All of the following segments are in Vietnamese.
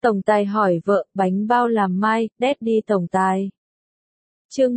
Tổng tài hỏi vợ, bánh bao làm mai, Daddy tổng tài. Chương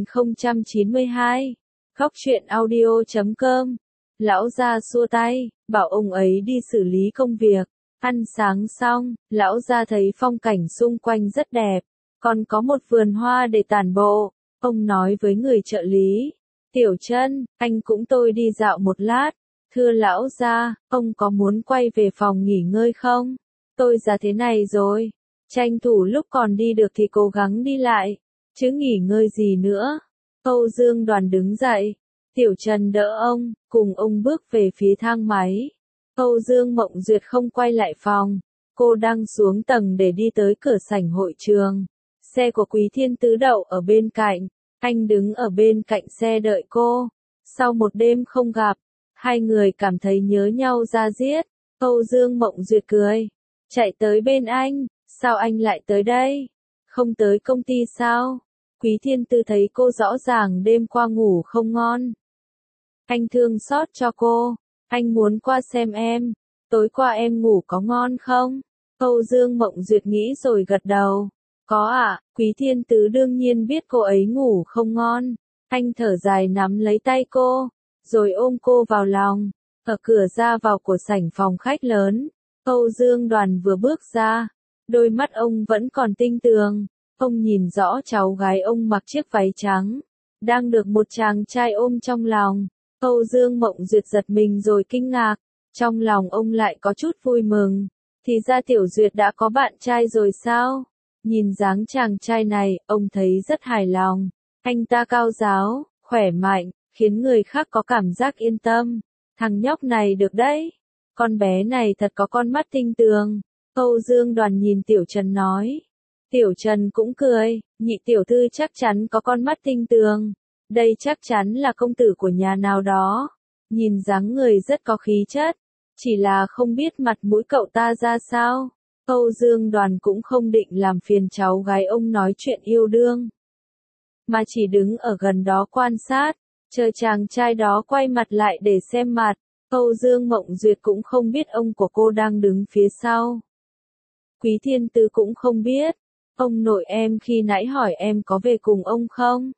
1092. Góc truyện audio.com. Lão gia xua tay, bảo ông ấy đi xử lý công việc. Ăn sáng xong, lão gia thấy phong cảnh xung quanh rất đẹp, còn có một vườn hoa để tản bộ. Ông nói với người trợ lý, Tiểu Trân, anh cũng tôi đi dạo một lát. Thưa lão gia, ông có muốn quay về phòng nghỉ ngơi không? Tôi già thế này rồi, tranh thủ lúc còn đi được thì cố gắng đi lại, chứ nghỉ ngơi gì nữa. Âu Dương Đoàn đứng dậy, Tiểu Trần đỡ ông, cùng ông bước về phía thang máy. Âu Dương Mộng Duyệt không quay lại phòng, cô đang xuống tầng để đi tới cửa sảnh hội trường. Xe của Quý Thiên Tứ đậu ở bên cạnh, anh đứng ở bên cạnh xe đợi cô. Sau một đêm không gặp, hai người cảm thấy nhớ nhau da diết. Âu Dương Mộng Duyệt cười, chạy tới bên anh, sao anh lại tới đây? Không tới công ty sao? Quý Thiên Tư thấy cô rõ ràng đêm qua ngủ không ngon. Anh thương xót cho cô, anh muốn qua xem em, tối qua em ngủ có ngon không? Âu Dương Mộng Duyệt nghĩ rồi gật đầu. Có ạ, Quý Thiên Tứ đương nhiên biết cô ấy ngủ không ngon. Anh thở dài nắm lấy tay cô, rồi ôm cô vào lòng. Ở cửa ra vào của sảnh phòng khách lớn, Âu Dương Đoàn vừa bước ra, đôi mắt ông vẫn còn tinh tường. Ông nhìn rõ cháu gái ông mặc chiếc váy trắng, đang được một chàng trai ôm trong lòng. Âu Dương Mộng Duyệt giật mình rồi kinh ngạc, trong lòng ông lại có chút vui mừng. Thì ra Tiểu Duyệt đã có bạn trai rồi sao? Nhìn dáng chàng trai này, ông thấy rất hài lòng. Anh ta cao ráo, khỏe mạnh, khiến người khác có cảm giác yên tâm. Thằng nhóc này được đấy. Con bé này thật có con mắt tinh tường. Âu Dương Đoàn nhìn Tiểu Trần nói. Tiểu Trần cũng cười, nhị tiểu thư chắc chắn có con mắt tinh tường. Đây chắc chắn là công tử của nhà nào đó. Nhìn dáng người rất có khí chất. Chỉ là không biết mặt mũi cậu ta ra sao. Âu Dương Đoàn cũng không định làm phiền cháu gái ông nói chuyện yêu đương, mà chỉ đứng ở gần đó quan sát, chờ chàng trai đó quay mặt lại để xem mặt. Âu Dương Mộng Duyệt cũng không biết ông của cô đang đứng phía sau. Quý Thiên Tứ cũng không biết. Ông nội em khi nãy hỏi em có về cùng ông không?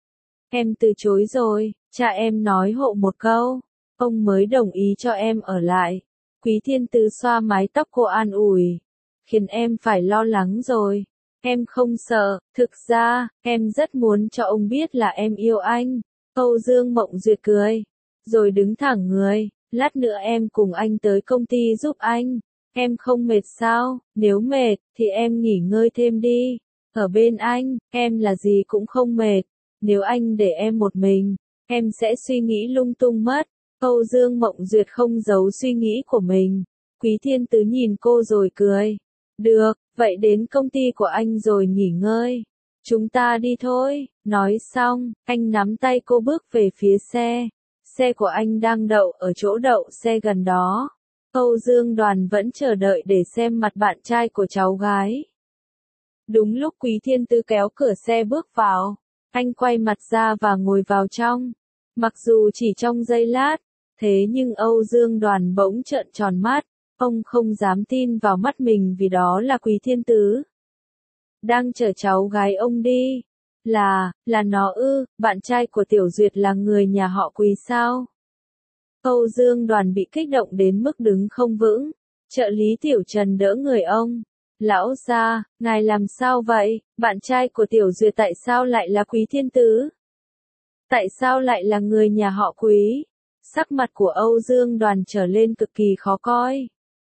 Em từ chối rồi, cha em nói hộ một câu, ông mới đồng ý cho em ở lại. Quý Thiên Tứ xoa mái tóc cô an ủi, khiến em phải lo lắng rồi. Em không sợ, thực ra, em rất muốn cho ông biết là em yêu anh. Âu Dương Mộng Duyệt cười, rồi đứng thẳng người, lát nữa em cùng anh tới công ty giúp anh. Em không mệt sao? Nếu mệt, thì em nghỉ ngơi thêm đi. Ở bên anh, em là gì cũng không mệt. Nếu anh để em một mình, em sẽ suy nghĩ lung tung mất. Âu Dương Mộng Duyệt không giấu suy nghĩ của mình. Quý Thiên Tứ nhìn cô rồi cười. Được, vậy đến công ty của anh rồi nghỉ ngơi. Chúng ta đi thôi. Nói xong, anh nắm tay cô bước về phía xe. Xe của anh đang đậu ở chỗ đậu xe gần đó. Âu Dương Đoàn vẫn chờ đợi để xem mặt bạn trai của cháu gái. Đúng lúc Quý Thiên Tứ kéo cửa xe bước vào, anh quay mặt ra và ngồi vào trong. Mặc dù chỉ trong giây lát, thế nhưng Âu Dương Đoàn bỗng trợn tròn mắt, ông không dám tin vào mắt mình vì đó là Quý Thiên Tứ. Đang chở cháu gái ông đi. Là nó ư? Bạn trai của Tiểu Duyệt là người nhà họ Quý sao? Âu Dương Đoàn bị kích động đến mức đứng không vững. Trợ lý Tiểu Trần đỡ người ông. Lão gia, ngài làm sao vậy? Bạn trai của Tiểu Duyệt tại sao lại là Quý Thiên Tứ? Tại sao lại là người nhà họ Quý? Sắc mặt của Âu Dương Đoàn trở lên cực kỳ khó coi.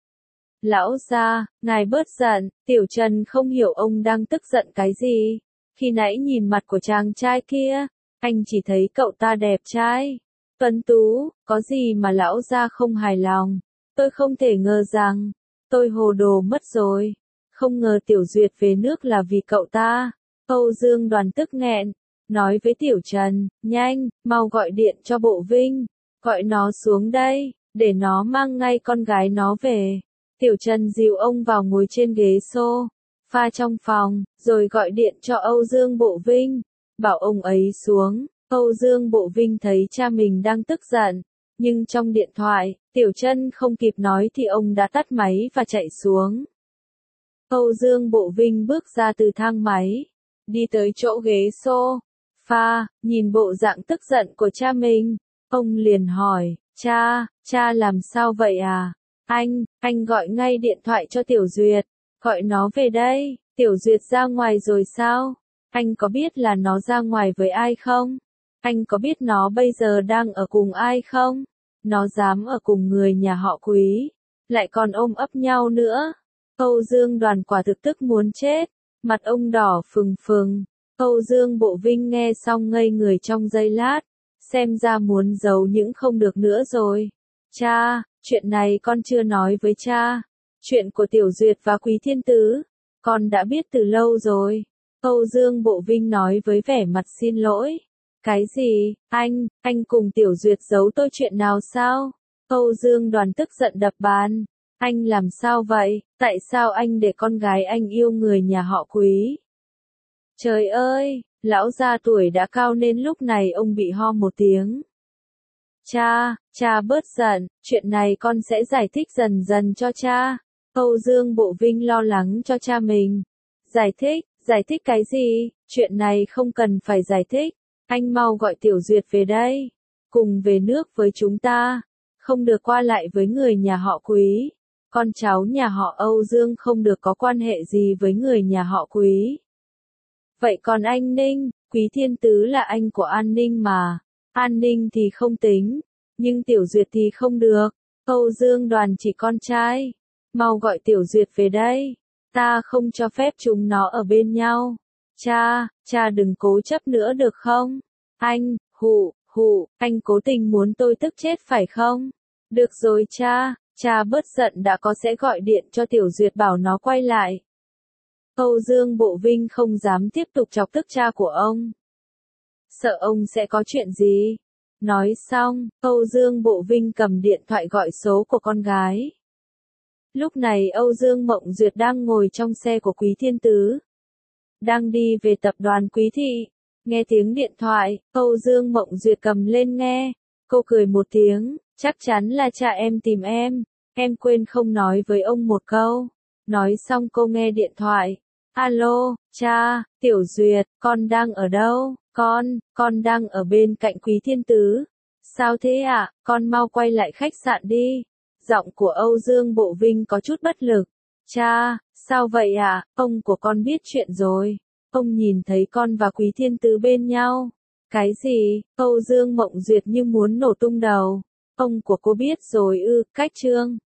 Lão gia, ngài bớt giận. Tiểu Trần không hiểu ông đang tức giận cái gì. Khi nãy nhìn mặt của chàng trai kia, anh chỉ thấy cậu ta đẹp trai, tuấn tú, có gì mà lão gia không hài lòng. Tôi không thể ngờ rằng, tôi hồ đồ mất rồi. Không ngờ Tiểu Duyệt về nước là vì cậu ta. Âu Dương Đoàn tức nghẹn, nói với Tiểu Trần, nhanh, mau gọi điện cho Bộ Vinh, gọi nó xuống đây, để nó mang ngay con gái nó về. Tiểu Trần dìu ông vào ngồi trên ghế sofa trong phòng, rồi gọi điện cho Âu Dương Bộ Vinh, bảo ông ấy xuống. Âu Dương Bộ Vinh thấy cha mình đang tức giận, nhưng trong điện thoại, Tiểu Trân không kịp nói thì ông đã tắt máy và chạy xuống. Âu Dương Bộ Vinh bước ra từ thang máy, đi tới chỗ ghế sofa, nhìn bộ dạng tức giận của cha mình. Ông liền hỏi, cha làm sao vậy à? Anh gọi ngay điện thoại cho Tiểu Duyệt, gọi nó về đây. Tiểu Duyệt ra ngoài rồi sao? Anh có biết là nó ra ngoài với ai không? Anh có biết nó bây giờ đang ở cùng ai không? Nó dám ở cùng người nhà họ Quý, lại còn ôm ấp nhau nữa. Âu Dương Đoàn quả thực tức muốn chết, mặt ông đỏ phừng phừng. Âu Dương Bộ Vinh nghe xong ngây người trong giây lát, xem ra muốn giấu những không được nữa rồi. Cha, chuyện này con chưa nói với cha. Chuyện của Tiểu Duyệt và Quý Thiên Tứ, con đã biết từ lâu rồi. Âu Dương Bộ Vinh nói với vẻ mặt xin lỗi. Cái gì, anh cùng Tiểu Duyệt giấu tôi chuyện nào sao? Âu Dương Đoàn tức giận đập bàn. Anh làm sao vậy? Tại sao anh để con gái anh yêu người nhà họ Quý? Trời ơi, lão gia tuổi đã cao nên lúc này ông bị ho một tiếng. Cha bớt giận, chuyện này con sẽ giải thích dần dần cho cha. Âu Dương Bộ Vinh lo lắng cho cha mình. Giải thích cái gì? Chuyện này không cần phải giải thích. Anh mau gọi Tiểu Duyệt về đây. Cùng về nước với chúng ta. Không được qua lại với người nhà họ Quý. Con cháu nhà họ Âu Dương không được có quan hệ gì với người nhà họ Quý. Vậy còn anh Ninh, Quý Thiên Tứ là anh của An Ninh mà. An Ninh thì không tính, nhưng Tiểu Duyệt thì không được. Âu Dương Đoàn chỉ con trai. Mau gọi Tiểu Duyệt về đây. Ta không cho phép chúng nó ở bên nhau. Cha đừng cố chấp nữa được không? Anh, anh cố tình muốn tôi tức chết phải không? Được rồi cha bớt giận đã có sẽ gọi điện cho Tiểu Duyệt bảo nó quay lại. Âu Dương Bộ Vinh không dám tiếp tục chọc tức cha của ông. Sợ ông sẽ có chuyện gì? Nói xong, Âu Dương Bộ Vinh cầm điện thoại gọi số của con gái. Lúc này Âu Dương Mộng Duyệt đang ngồi trong xe của Quý Thiên Tứ, đang đi về tập đoàn Quý Thị. Nghe tiếng điện thoại, Âu Dương Mộng Duyệt cầm lên nghe. Cô cười một tiếng, chắc chắn là cha em tìm em quên không nói với ông một câu. Nói xong cô nghe điện thoại. Alo, cha, Tiểu Duyệt, con đang ở đâu? Con đang ở bên cạnh Quý Thiên Tứ. Sao thế ạ? Con mau quay lại khách sạn đi. Giọng của Âu Dương Bộ Vinh có chút bất lực. Cha, sao vậy ạ? Ông của con biết chuyện rồi. Ông nhìn thấy con và Quý Thiên Tứ bên nhau. Cái gì? Âu Dương Mộng Duyệt như muốn nổ tung đầu. Ông của cô biết rồi ư? Cách Trương